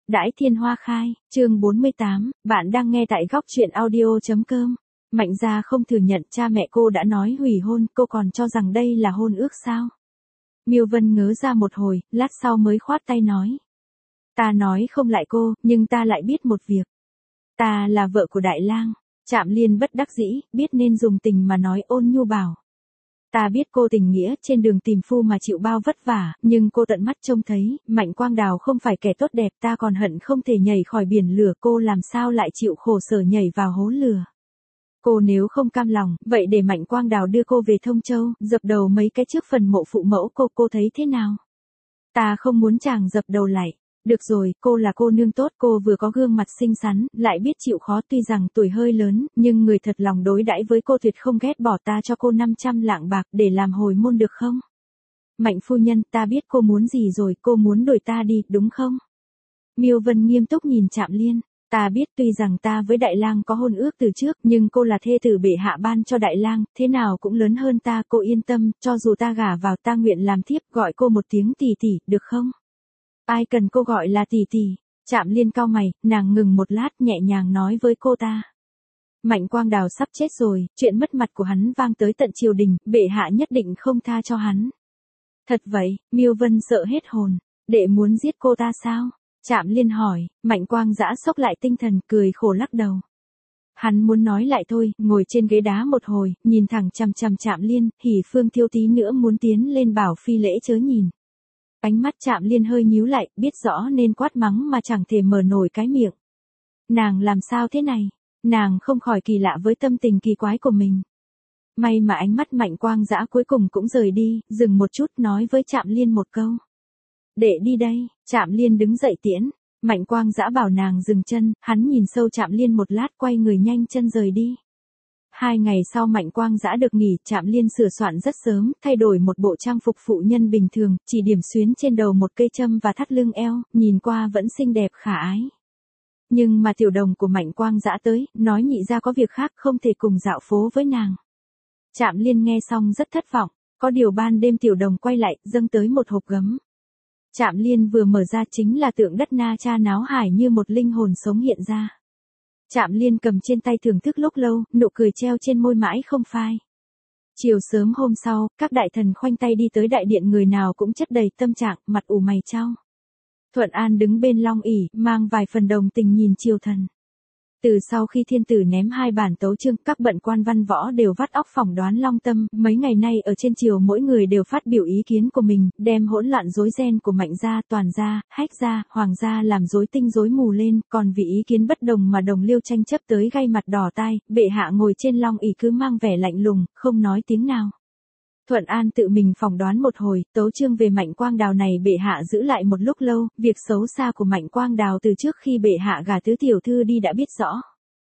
Đãi thiên hoa khai, chương 48, bạn đang nghe tại góc truyện audio.com. Mạnh gia không thừa nhận cha mẹ cô đã nói hủy hôn, cô còn cho rằng đây là hôn ước sao? Miêu Vân ngớ ra một hồi, lát sau mới khoát tay nói. Ta nói không lại cô, nhưng ta lại biết một việc. Ta là vợ của Đại Lang. Trạm Liên bất đắc dĩ, biết nên dùng tình mà nói, ôn nhu bảo. Ta biết cô tình nghĩa, trên đường tìm phu mà chịu bao vất vả, nhưng cô tận mắt trông thấy, Mạnh Quang Đào không phải kẻ tốt đẹp, ta còn hận không thể nhảy khỏi biển lửa, cô làm sao lại chịu khổ sở nhảy vào hố lửa. Cô nếu không cam lòng, vậy để Mạnh Quang Đào đưa cô về Thông Châu, dập đầu mấy cái trước phần mộ phụ mẫu cô thấy thế nào? Ta không muốn chàng dập đầu lại. Được rồi, cô là cô nương tốt, cô vừa có gương mặt xinh xắn, lại biết chịu khó, tuy rằng tuổi hơi lớn, nhưng người thật lòng đối đãi với cô tuyệt không ghét bỏ, ta cho cô 500 lạng bạc để làm hồi môn được không? Mạnh phu nhân, ta biết cô muốn gì rồi, cô muốn đuổi ta đi, đúng không? Miêu Vân nghiêm túc nhìn Trạm Liên. Ta biết, tuy rằng ta với Đại Lang có hôn ước từ trước, nhưng cô là thê tử bệ hạ ban cho Đại Lang, thế nào cũng lớn hơn ta, cô yên tâm, cho dù ta gả vào, ta nguyện làm thiếp, gọi cô một tiếng tỷ tỷ, được không? Ai cần cô gọi là tỷ tỷ? Trạm Liên cau mày, nàng ngừng một lát, nhẹ nhàng nói với cô ta. Mạnh Quang Đào sắp chết rồi, chuyện mất mặt của hắn vang tới tận triều đình, bệ hạ nhất định không tha cho hắn. Thật vậy? Miêu Vân sợ hết hồn. Đệ muốn giết cô ta sao? Trạm Liên hỏi. Mạnh Quang giã sốc lại tinh thần, cười khổ lắc đầu. Hắn muốn nói lại thôi, ngồi trên ghế đá một hồi, nhìn thẳng chằm chằm Trạm Liên, Hỉ Phương thiếu tí nữa muốn tiến lên bảo phi lễ chớ nhìn. Ánh mắt Trạm Liên hơi nhíu lại, biết rõ nên quát mắng mà chẳng thể mở nổi cái miệng. Nàng làm sao thế này? Nàng không khỏi kỳ lạ với tâm tình kỳ quái của mình. May mà ánh mắt Mạnh Quang Dã cuối cùng cũng rời đi, dừng một chút nói với Trạm Liên một câu. Đệ đi đây. Trạm Liên đứng dậy tiễn. Mạnh Quang Dã bảo nàng dừng chân, hắn nhìn sâu Trạm Liên một lát, quay người nhanh chân rời đi. 2 ngày sau Mạnh Quang Dã được nghỉ, Trạm Liên sửa soạn rất sớm, thay đổi một bộ trang phục phụ nhân bình thường, chỉ điểm xuyến trên đầu một cây châm và thắt lưng eo, nhìn qua vẫn xinh đẹp khả ái. Nhưng mà tiểu đồng của Mạnh Quang Dã tới, nói nhị ra có việc khác không thể cùng dạo phố với nàng. Trạm Liên nghe xong rất thất vọng, có điều ban đêm tiểu đồng quay lại, dâng tới một hộp gấm. Trạm Liên vừa mở ra chính là tượng đất Na Cha náo hải như một linh hồn sống hiện ra. Trạm Liên cầm trên tay thưởng thức lúc lâu, nụ cười treo trên môi mãi không phai. Chiều sớm hôm sau, các đại thần khoanh tay đi tới đại điện, người nào cũng chất đầy tâm trạng, mặt ủ mày chau. Thuận An đứng bên long ỷ, mang vài phần đồng tình nhìn triều thần. Từ sau khi thiên tử ném 2 bản tấu chương, các bận quan văn võ đều vắt óc phỏng đoán long tâm, mấy ngày nay ở trên triều mỗi người đều phát biểu ý kiến của mình, đem hỗn loạn rối ren của Mạnh gia, Toàn gia, Hách gia, Hoàng gia làm rối tinh rối mù lên, còn vì ý kiến bất đồng mà đồng liêu tranh chấp tới gai mặt đỏ tai, bệ hạ ngồi trên long ỷ cứ mang vẻ lạnh lùng, không nói tiếng nào. Thuận An tự mình phỏng đoán một hồi, tấu chương về Mạnh Quang Đào này bệ hạ giữ lại một lúc lâu, việc xấu xa của Mạnh Quang Đào từ trước khi bệ hạ gả tứ tiểu thư đi đã biết rõ.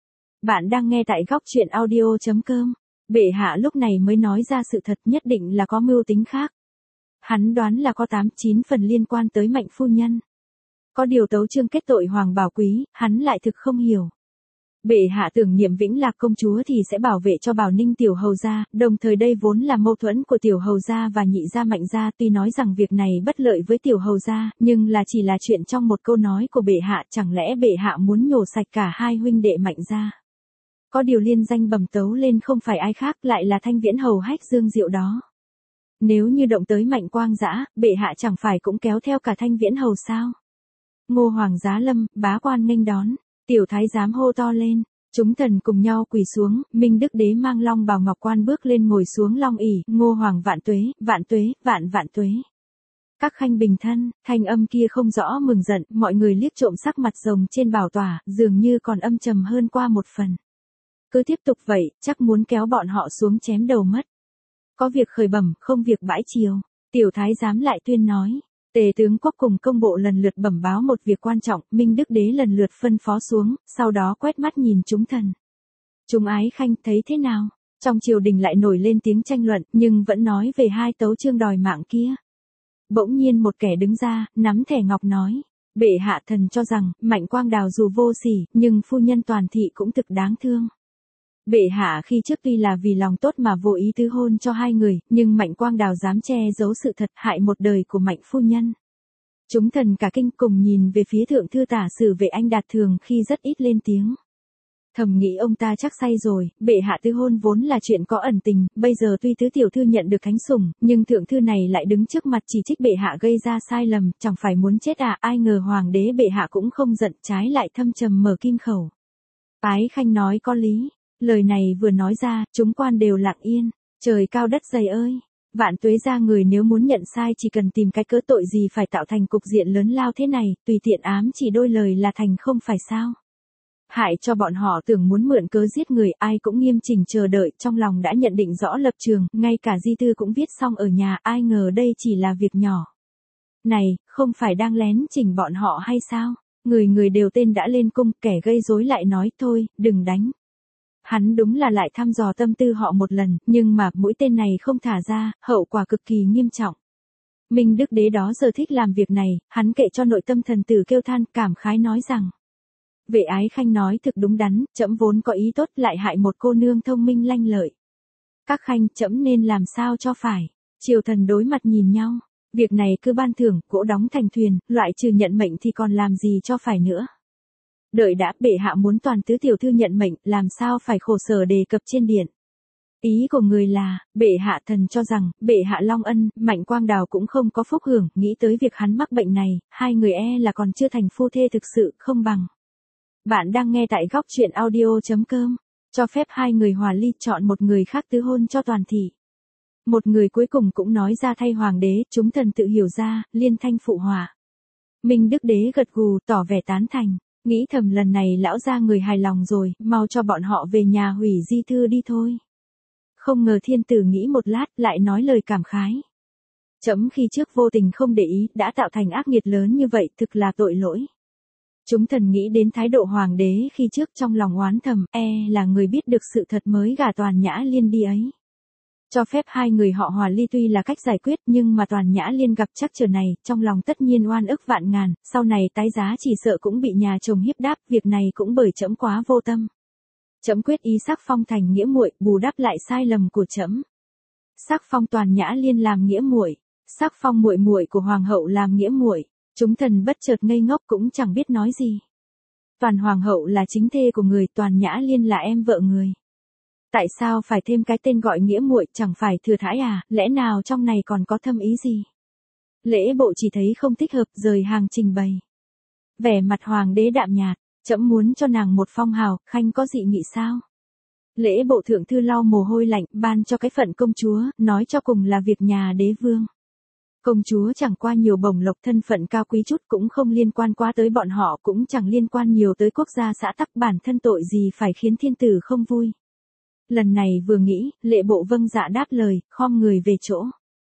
Bạn đang nghe tại góc truyện audio.com. Bệ hạ lúc này mới nói ra sự thật, nhất định là có mưu tính khác. Hắn đoán là có 8-9 phần liên quan tới Mạnh phu nhân. Có điều tấu chương kết tội Hoàng Bảo Quý, hắn lại thực không hiểu. Bệ hạ tưởng niệm Vĩnh Lạc công chúa thì sẽ bảo vệ cho Bảo Ninh tiểu hầu gia, đồng thời đây vốn là mâu thuẫn của tiểu hầu gia và nhị gia Mạnh gia, tuy nói rằng việc này bất lợi với tiểu hầu gia, nhưng chỉ là chuyện trong một câu nói của bệ hạ, chẳng lẽ bệ hạ muốn nhổ sạch cả 2 huynh đệ Mạnh gia. Có điều liên danh bẩm tấu lên không phải ai khác, lại là Thanh Viễn hầu Hách Dương Diệu đó. Nếu như động tới Mạnh Quang Dã, bệ hạ chẳng phải cũng kéo theo cả Thanh Viễn hầu sao? Ngô Hoàng giá lâm, bá quan nghênh đón. Tiểu thái giám hô to lên, chúng thần cùng nhau quỳ xuống, Minh Đức Đế mang long bào ngọc quan bước lên ngồi xuống long ỷ, Ngô Hoàng vạn tuế, vạn tuế, vạn vạn tuế. Các khanh bình thân, thanh âm kia không rõ mừng giận, mọi người liếc trộm sắc mặt rồng trên bảo tỏa, dường như còn âm trầm hơn qua một phần. Cứ tiếp tục vậy, chắc muốn kéo bọn họ xuống chém đầu mất. Có việc khởi bẩm, không việc bãi chiều. Tiểu thái giám lại tuyên nói. Tề tướng quốc cùng công bộ lần lượt bẩm báo một việc quan trọng, Minh Đức Đế lần lượt phân phó xuống, sau đó quét mắt nhìn chúng thần. Chúng ái khanh thấy thế nào? Trong triều đình lại nổi lên tiếng tranh luận, nhưng vẫn nói về 2 tấu chương đòi mạng kia. Bỗng nhiên một kẻ đứng ra, nắm thẻ ngọc nói. Bệ hạ thần cho rằng, Mạnh Quang Đào dù vô sỉ, nhưng phu nhân Toàn thị cũng thực đáng thương. Bệ hạ khi trước tuy là vì lòng tốt mà vô ý tứ hôn cho 2 người, nhưng Mạnh Quang Đào dám che giấu sự thật, hại một đời của Mạnh phu nhân. Chúng thần cả kinh cùng nhìn về phía thượng thư tả sử vệ Anh Đạt thường khi rất ít lên tiếng. Thầm nghĩ ông ta chắc say rồi, bệ hạ tứ hôn vốn là chuyện có ẩn tình, bây giờ tuy tứ tiểu thư nhận được thánh sủng, nhưng thượng thư này lại đứng trước mặt chỉ trích bệ hạ gây ra sai lầm, chẳng phải muốn chết à, ai ngờ hoàng đế bệ hạ cũng không giận, trái lại thâm trầm mở kim khẩu. Ái Khanh nói có lý, lời này vừa nói ra, chúng quan đều lặng yên, trời cao đất dày ơi. Vạn tuế ra người nếu muốn nhận sai chỉ cần tìm cái cớ tội gì phải tạo thành cục diện lớn lao thế này, tùy tiện ám chỉ đôi lời là thành không phải sao. Hại cho bọn họ tưởng muốn mượn cớ giết người, ai cũng nghiêm chỉnh chờ đợi, trong lòng đã nhận định rõ lập trường, ngay cả di thư cũng viết xong ở nhà, ai ngờ đây chỉ là việc nhỏ. Này, không phải đang lén chỉnh bọn họ hay sao? Người người đều tên đã lên cung, kẻ gây rối lại nói thôi, đừng đánh. Hắn đúng là lại thăm dò tâm tư họ một lần, nhưng mà mũi tên này không thả ra, hậu quả cực kỳ nghiêm trọng. Minh Đức Đế đó giờ thích làm việc này, hắn kệ cho nội tâm thần tử kêu than, cảm khái nói rằng. Vệ Ái Khanh nói thực đúng đắn, trẫm vốn có ý tốt lại hại một cô nương thông minh lanh lợi. Các khanh, trẫm nên làm sao cho phải. Triều thần đối mặt nhìn nhau, việc này cứ ban thưởng, cỗ đóng thành thuyền, loại trừ nhận mệnh thì còn làm gì cho phải nữa. Đợi đã, bệ hạ muốn toàn tứ tiểu thư nhận mệnh, làm sao phải khổ sở đề cập trên điện. Ý của người là, bệ hạ thần cho rằng, bệ hạ Long Ân, Mạnh Quang Đào cũng không có phúc hưởng, nghĩ tới việc hắn mắc bệnh này, hai người là còn chưa thành phu thê thực sự, không bằng. Bạn đang nghe tại góc truyện audio.com, cho phép hai người hòa ly chọn một người khác tứ hôn cho toàn thị. Một người cuối cùng cũng nói ra thay hoàng đế, chúng thần tự hiểu ra, liên thanh phụ họa. Minh Đức Đế gật gù, tỏ vẻ tán thành, nghĩ thầm lần này lão gia người hài lòng rồi, mau cho bọn họ về nhà hủy di thư đi thôi. Không ngờ thiên tử nghĩ một lát, lại nói lời cảm khái. Trẫm khi trước vô tình không để ý, đã tạo thành ác nghiệt lớn như vậy, thực là tội lỗi. Chúng thần nghĩ đến thái độ hoàng đế khi trước trong lòng oán thầm, là người biết được sự thật mới gả Toàn Nhã Liên đi ấy. Cho phép hai người họ hòa ly tuy là cách giải quyết nhưng mà Toàn Nhã Liên gặp trắc trở này, trong lòng tất nhiên oan ức vạn ngàn, sau này tái giá chỉ sợ cũng bị nhà chồng hiếp đáp, việc này cũng bởi trẫm quá vô tâm. Trẫm quyết ý sắc phong thành nghĩa muội, bù đắp lại sai lầm của trẫm. Sắc phong Toàn Nhã Liên làm nghĩa muội, sắc phong muội muội của hoàng hậu làm nghĩa muội. Chúng thần bất chợt ngây ngốc cũng chẳng biết nói gì. Toàn hoàng hậu là chính thê của người, Toàn Nhã Liên là em vợ người. Tại sao phải thêm cái tên gọi nghĩa muội, chẳng phải thừa thãi à, lẽ nào trong này còn có thâm ý gì? Lễ bộ chỉ thấy không thích hợp, rời hàng trình bày. Vẻ mặt hoàng đế đạm nhạt, trẫm muốn cho nàng một phong hào, khanh có dị nghị sao? Lễ bộ thượng thư lau mồ hôi lạnh, ban cho cái phận công chúa, nói cho cùng là việc nhà đế vương. Công chúa chẳng qua nhiều bổng lộc thân phận cao quý chút cũng không liên quan quá tới bọn họ, cũng chẳng liên quan nhiều tới quốc gia xã tắc, bản thân tội gì phải khiến thiên tử không vui. Lần này vừa nghĩ, lệ bộ vâng dạ đáp lời, khom người về chỗ.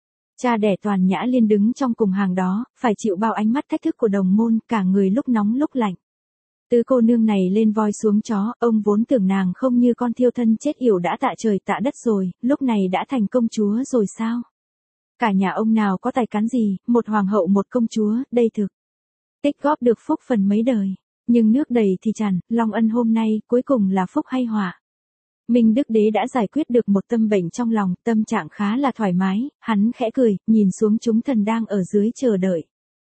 Cha đẻ Toàn Nhã Liên đứng trong cùng hàng đó, phải chịu bao ánh mắt thách thức của đồng môn, cả người lúc nóng lúc lạnh. Tứ cô nương này lên voi xuống chó, ông vốn tưởng nàng không như con thiêu thân chết yểu đã tạ trời tạ đất rồi, lúc này đã thành công chúa rồi sao? Cả nhà ông nào có tài cán gì, một hoàng hậu một công chúa, đây thực. Tích góp được phúc phần mấy đời, nhưng nước đầy thì tràn, Long Ân hôm nay, cuối cùng là phúc hay họa. Minh Đức Đế đã giải quyết được một tâm bệnh trong lòng, tâm trạng khá là thoải mái, hắn khẽ cười, nhìn xuống chúng thần đang ở dưới chờ đợi.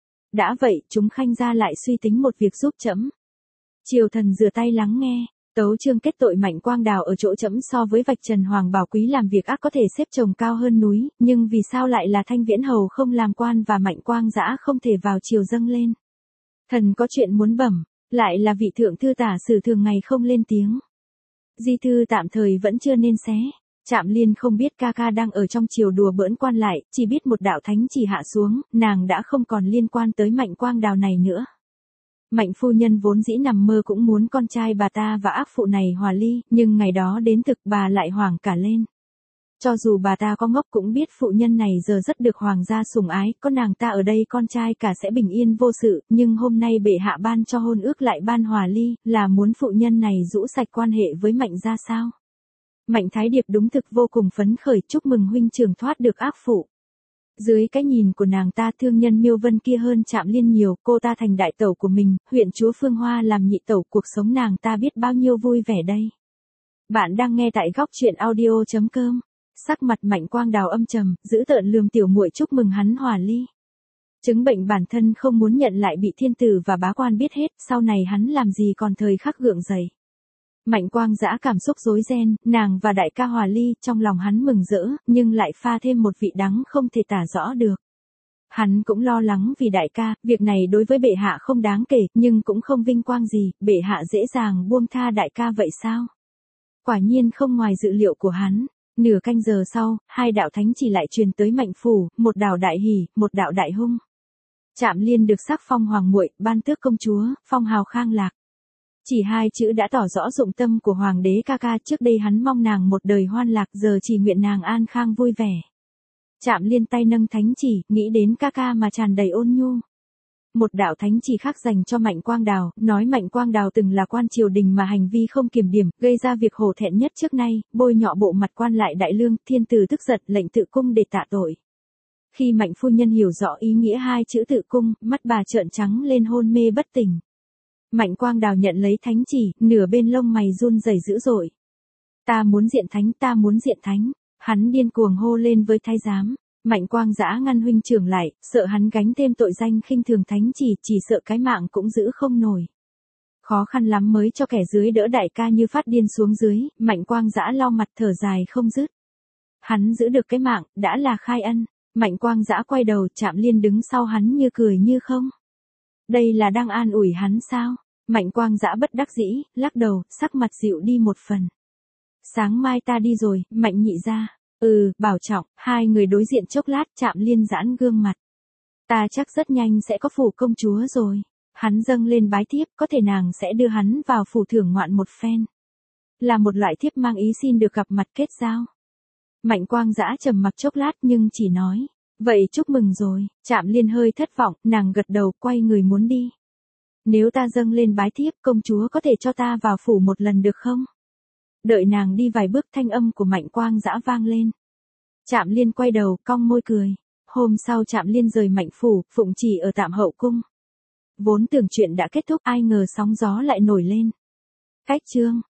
Đã vậy, chúng khanh ra lại suy tính một việc giúp trẫm. Triều thần rửa tay lắng nghe. Tấu chương kết tội Mạnh Quang Đào ở chỗ trẫm so với vạch trần Hoàng Bảo Quý làm việc ác có thể xếp chồng cao hơn núi, nhưng vì sao lại là Thanh Viễn Hầu không làm quan và Mạnh Quang Dã không thể vào triều dâng lên. Thần có chuyện muốn bẩm, lại là vị thượng thư tả sử thường ngày không lên tiếng. Di thư tạm thời vẫn chưa nên xé. Trạm Liên không biết ca ca đang ở trong triều đùa bỡn quan lại, chỉ biết một đạo thánh chỉ hạ xuống, nàng đã không còn liên quan tới Mạnh Quang Đào này nữa. Mạnh phu nhân vốn dĩ nằm mơ cũng muốn con trai bà ta và ác phụ này hòa ly, nhưng ngày đó đến thực bà lại hoảng cả lên. Cho dù bà ta có ngốc cũng biết phụ nhân này giờ rất được hoàng gia sủng ái, có nàng ta ở đây con trai cả sẽ bình yên vô sự, nhưng hôm nay bệ hạ ban cho hôn ước lại ban hòa ly, là muốn phụ nhân này rũ sạch quan hệ với Mạnh gia sao? Mạnh Thái Điệp đúng thực vô cùng phấn khởi, chúc mừng huynh trưởng thoát được ác phụ. Dưới cái nhìn của nàng ta, thương nhân Miêu Vân kia hơn Trạm Liên nhiều, cô ta thành đại tẩu của mình, huyện chúa Phương Hoa làm nhị tẩu, cuộc sống nàng ta biết bao nhiêu vui vẻ đây. Bạn đang nghe tại góc truyện audio.com. Sắc mặt Mạnh Quang Đào âm trầm, giữ tợn lườm tiểu muội chúc mừng hắn hòa ly. Chứng bệnh bản thân không muốn nhận lại bị thiên tử và bá quan biết hết, sau này hắn làm gì còn thời khắc gượng dậy. Mạnh Quang Dã cảm xúc rối ren, nàng và đại ca hòa ly, trong lòng hắn mừng rỡ, nhưng lại pha thêm một vị đắng không thể tả rõ được. Hắn cũng lo lắng vì đại ca, việc này đối với bệ hạ không đáng kể, nhưng cũng không vinh quang gì, bệ hạ dễ dàng buông tha đại ca vậy sao? Quả nhiên không ngoài dự liệu của hắn. Nửa canh giờ sau, hai đạo thánh chỉ lại truyền tới Mạnh phủ, một đạo đại hỉ, một đạo đại hung. Trạm Liên được sắc phong hoàng muội, ban tước công chúa, phong hào khang lạc. Chỉ hai chữ đã tỏ rõ dụng tâm của hoàng đế ca ca, trước đây hắn mong nàng một đời hoan lạc, giờ chỉ nguyện nàng an khang vui vẻ. Trạm Liên tay nâng thánh chỉ, nghĩ đến ca ca mà tràn đầy ôn nhu. Một đạo thánh chỉ khác dành cho Mạnh Quang Đào, nói Mạnh Quang Đào từng là quan triều đình mà hành vi không kiểm điểm, gây ra việc hổ thẹn nhất trước nay, bôi nhọ bộ mặt quan lại đại lương, thiên tử tức giận lệnh tự cung để tạ tội. Khi Mạnh phu nhân hiểu rõ ý nghĩa hai chữ tự cung, mắt bà trợn trắng lên hôn mê bất tỉnh. Mạnh Quang Đào nhận lấy thánh chỉ, nửa bên lông mày run rẩy dữ dội. Ta muốn diện thánh, ta muốn diện thánh. Hắn điên cuồng hô lên với thái giám. Mạnh Quang Dã ngăn huynh trưởng lại, sợ hắn gánh thêm tội danh khinh thường thánh chỉ sợ cái mạng cũng giữ không nổi. Khó khăn lắm mới cho kẻ dưới đỡ đại ca như phát điên xuống dưới, Mạnh Quang Dã lau mặt thở dài không dứt. Hắn giữ được cái mạng, đã là khai ân. Mạnh Quang Dã quay đầu, Trạm Liên đứng sau hắn như cười như không. Đây là đang an ủi hắn sao? Mạnh Quang Dã bất đắc dĩ, lắc đầu, sắc mặt dịu đi một phần. Sáng mai ta đi rồi, Mạnh nhị gia. Bảo trọng. Hai người đối diện chốc lát, Trạm Liên giãn gương mặt. Ta chắc rất nhanh sẽ có phủ công chúa rồi. Hắn dâng lên bái thiếp, có thể nàng sẽ đưa hắn vào phủ thưởng ngoạn một phen. Là một loại thiếp mang ý xin được gặp mặt kết giao. Mạnh Quang Dã trầm mặc chốc lát nhưng chỉ nói. Vậy chúc mừng rồi. Trạm Liên hơi thất vọng, nàng gật đầu quay người muốn đi. Nếu ta dâng lên bái thiếp, công chúa có thể cho ta vào phủ một lần được không? Đợi nàng đi vài bước, thanh âm của Mạnh Quang Dã vang lên. Trạm Liên quay đầu, cong môi cười. Hôm sau Trạm Liên rời Mạnh phủ, phụng chỉ ở Tạm Hậu cung. Vốn tưởng chuyện đã kết thúc, ai ngờ sóng gió lại nổi lên. Cách chương